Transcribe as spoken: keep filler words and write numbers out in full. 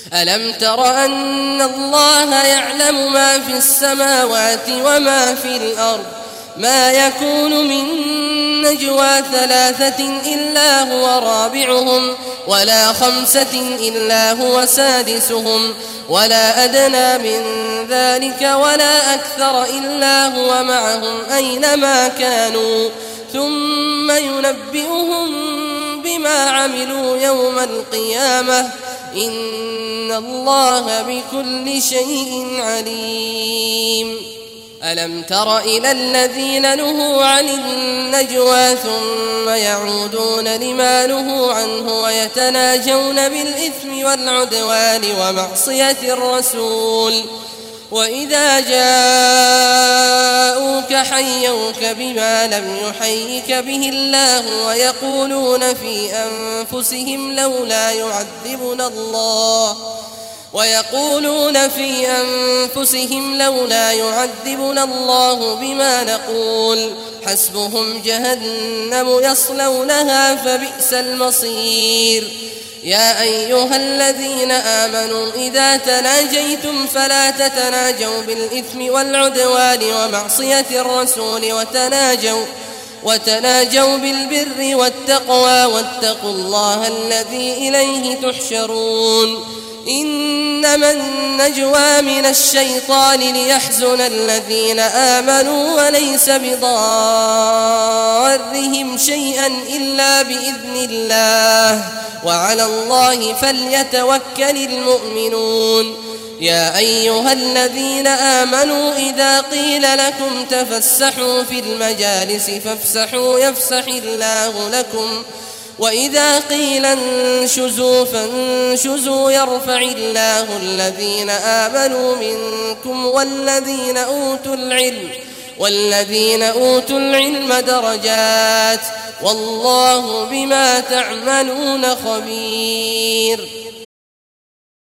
ألم تر أن الله يعلم ما في السماوات وما في الأرض ما يكون من نجوى ثلاثة إلا هو رابعهم ولا خمسة إلا هو سادسهم ولا أدنى من ذلك ولا أكثر إلا هو معهم أينما كانوا ثم ينبئهم بما عملوا يوم القيامة إن الله بكل شيء عليم. ألم تر إلى الذين نهوا عن النجوى ثم يعودون لما نهوا عنه ويتناجون بالإثم والعدوان ومعصية الرسول وإذا جاءوك حيوك بما لم يحيك به الله ويقولون في أنفسهم لولا يعذبنا الله ويقولون في أنفسهم لولا يعذبنا الله بما نقول حسبهم جهنم يصلونها فبئس المصير. يا أيها الذين آمنوا إذا تناجيتم فلا تتناجوا بالإثم والعدوان ومعصية الرسول وتناجوا وتناجوا بالبر والتقوى واتقوا الله الذي إليه تحشرون. إنما النجوى من الشيطان ليحزن الذين آمنوا وليس بضارهم شيئا إلا بإذن الله وعلى الله فليتوكل المؤمنون. يا أيها الذين آمنوا إذا قيل لكم تفسحوا في المجالس فافسحوا يفسح الله لكم وإذا قيل انشزوا فانشزوا يرفع الله الذين آمنوا منكم والذين أوتوا العلم والذين أوتوا العلم درجات والله بما تعملون خبير.